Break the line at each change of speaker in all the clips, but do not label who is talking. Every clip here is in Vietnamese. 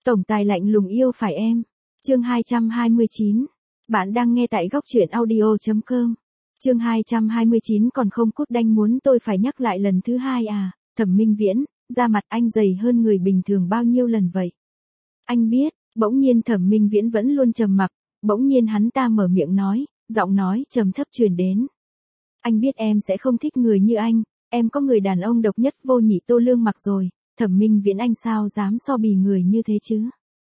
Tổng tài lạnh lùng yêu phải em. Chương 229. Bạn đang nghe tại góc truyện audio.com. Chương 229 còn không cút đanh muốn tôi phải nhắc lại lần thứ hai à, Thẩm Minh Viễn, da mặt anh dày hơn người bình thường bao nhiêu lần vậy? Anh biết, bỗng nhiên Thẩm Minh Viễn vẫn luôn trầm mặc, bỗng nhiên hắn ta mở miệng nói, giọng nói trầm thấp truyền đến. Anh biết em sẽ không thích người như anh, em có người đàn ông độc nhất vô nhị Tô Lương Mặc rồi, Thẩm Minh Viễn anh sao dám so bì người như thế chứ?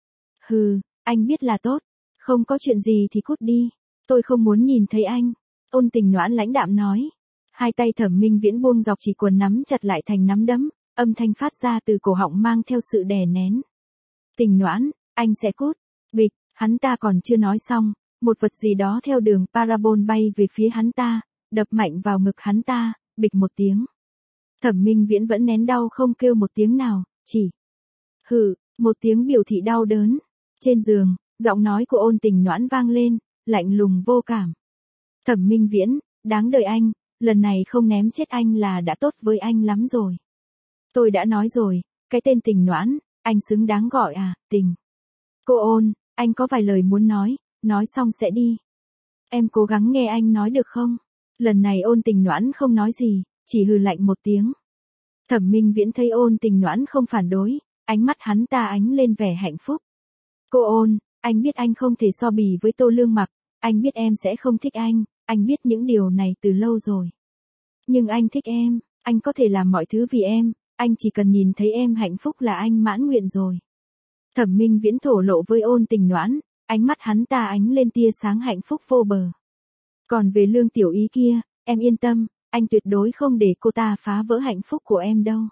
Hừ, anh biết là tốt, không có chuyện gì thì cút đi, tôi không muốn nhìn thấy anh. Ôn Tình Noãn lãnh đạm nói. Hai tay Thẩm Minh Viễn buông dọc chỉ quần nắm chặt lại thành nắm đấm, âm thanh phát ra từ cổ họng mang theo sự đè nén. Tình Noãn, anh sẽ cút. Bịch, hắn ta còn chưa nói xong, một vật gì đó theo đường parabol bay về phía hắn ta, đập mạnh vào ngực hắn ta, bịch một tiếng. Thẩm Minh Viễn vẫn nén đau không kêu một tiếng nào, chỉ hừ, một tiếng biểu thị đau đớn. Trên giường, giọng nói của Ôn Tình Noãn vang lên, lạnh lùng vô cảm. Thẩm Minh Viễn, đáng đời anh, lần này không ném chết anh là đã tốt với anh lắm rồi. Tôi đã nói rồi, cái tên Tình Noãn, anh xứng đáng gọi à, Tình. Cô Ôn, anh có vài lời muốn nói xong sẽ đi. Em cố gắng nghe anh nói được không? Lần này Ôn Tình Noãn không nói gì, chỉ hừ lạnh một tiếng. Thẩm Minh Viễn thấy Ôn Tình Noãn không phản đối, ánh mắt hắn ta ánh lên vẻ hạnh phúc. Cô Ôn, anh biết anh không thể so bì với Tô Lương Mặc, anh biết em sẽ không thích anh biết những điều này từ lâu rồi. Nhưng anh thích em, anh có thể làm mọi thứ vì em, anh chỉ cần nhìn thấy em hạnh phúc là anh mãn nguyện rồi. Thẩm Minh Viễn thổ lộ với Ôn Tình Noãn, ánh mắt hắn ta ánh lên tia sáng hạnh phúc vô bờ. Còn về Lương Tiểu Ý kia, em yên tâm, anh tuyệt đối không để cô ta phá vỡ hạnh phúc của em đâu.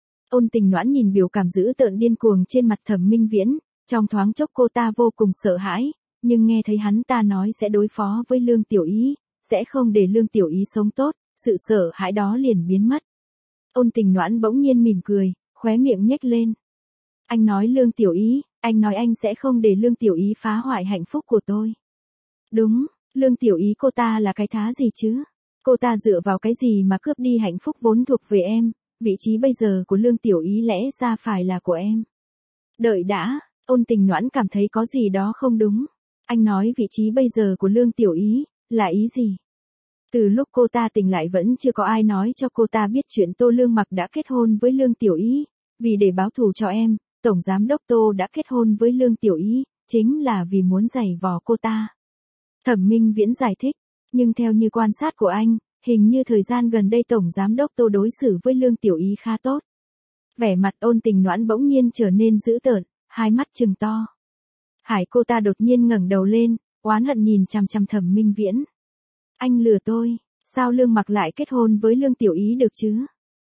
Ôn Tình Noãn nhìn biểu cảm dữ tợn điên cuồng trên mặt Thẩm Minh Viễn, trong thoáng chốc cô ta vô cùng sợ hãi, nhưng nghe thấy hắn ta nói sẽ đối phó với Lương Tiểu Ý, sẽ không để Lương Tiểu Ý sống tốt, sự sợ hãi đó liền biến mất. Ôn Tình Noãn bỗng nhiên mỉm cười, khóe miệng nhếch lên. Anh nói Lương Tiểu Ý, anh nói anh sẽ không để Lương Tiểu Ý phá hoại hạnh phúc của tôi. Đúng, Lương Tiểu Ý cô ta là cái thá gì chứ? Cô ta dựa vào cái gì mà cướp đi hạnh phúc vốn thuộc về em, vị trí bây giờ của Lương Tiểu Ý lẽ ra phải là của em. Đợi đã, Ôn Tình Noãn cảm thấy có gì đó không đúng. Anh nói vị trí bây giờ của Lương Tiểu Ý, là ý gì? Từ lúc cô ta tỉnh lại vẫn chưa có ai nói cho cô ta biết chuyện Tô Lương Mặc đã kết hôn với Lương Tiểu Ý. Vì để báo thù cho em, Tổng Giám Đốc Tô đã kết hôn với Lương Tiểu Ý, chính là vì muốn giày vò cô ta. Thẩm Minh Viễn giải thích, nhưng theo như quan sát của anh, hình như thời gian gần đây Tổng Giám Đốc Tô đối xử với Lương Tiểu Ý khá tốt. Vẻ mặt Ôn Tình Noãn bỗng nhiên trở nên dữ tợn, hai mắt trừng to. Hải cô ta đột nhiên ngẩng đầu lên, oán hận nhìn chằm chằm Thẩm Minh Viễn. Anh lừa tôi, sao Lương Mặc lại kết hôn với Lương Tiểu Ý được chứ?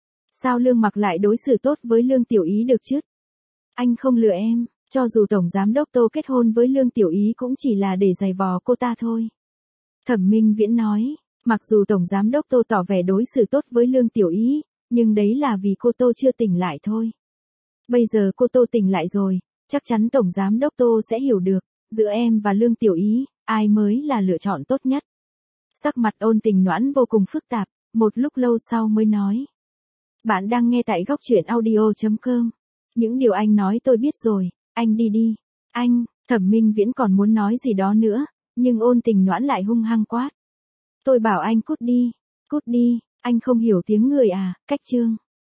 Sao Lương Mặc lại đối xử tốt với Lương Tiểu Ý được chứ? Anh không lừa em, cho dù Tổng Giám Đốc Tô kết hôn với Lương Tiểu Ý cũng chỉ là để giày vò cô ta thôi. Thẩm Minh Viễn nói, mặc dù Tổng Giám Đốc Tô tỏ vẻ đối xử tốt với Lương Tiểu Ý, nhưng đấy là vì cô Tô chưa tỉnh lại thôi. Bây giờ cô Tô tỉnh lại rồi, chắc chắn Tổng Giám Đốc Tô sẽ hiểu được, giữa em và Lương Tiểu Ý, ai mới là lựa chọn tốt nhất. Sắc mặt Ôn Tình Noãn vô cùng phức tạp, một lúc lâu sau mới nói. Bạn đang nghe tại góc truyện audio.com. Những điều anh nói tôi biết rồi, anh đi đi. Anh, Thẩm Minh Viễn còn muốn nói gì đó nữa, nhưng Ôn Tình Noãn lại hung hăng quát. Tôi bảo anh cút đi, anh không hiểu tiếng người à, cách chương.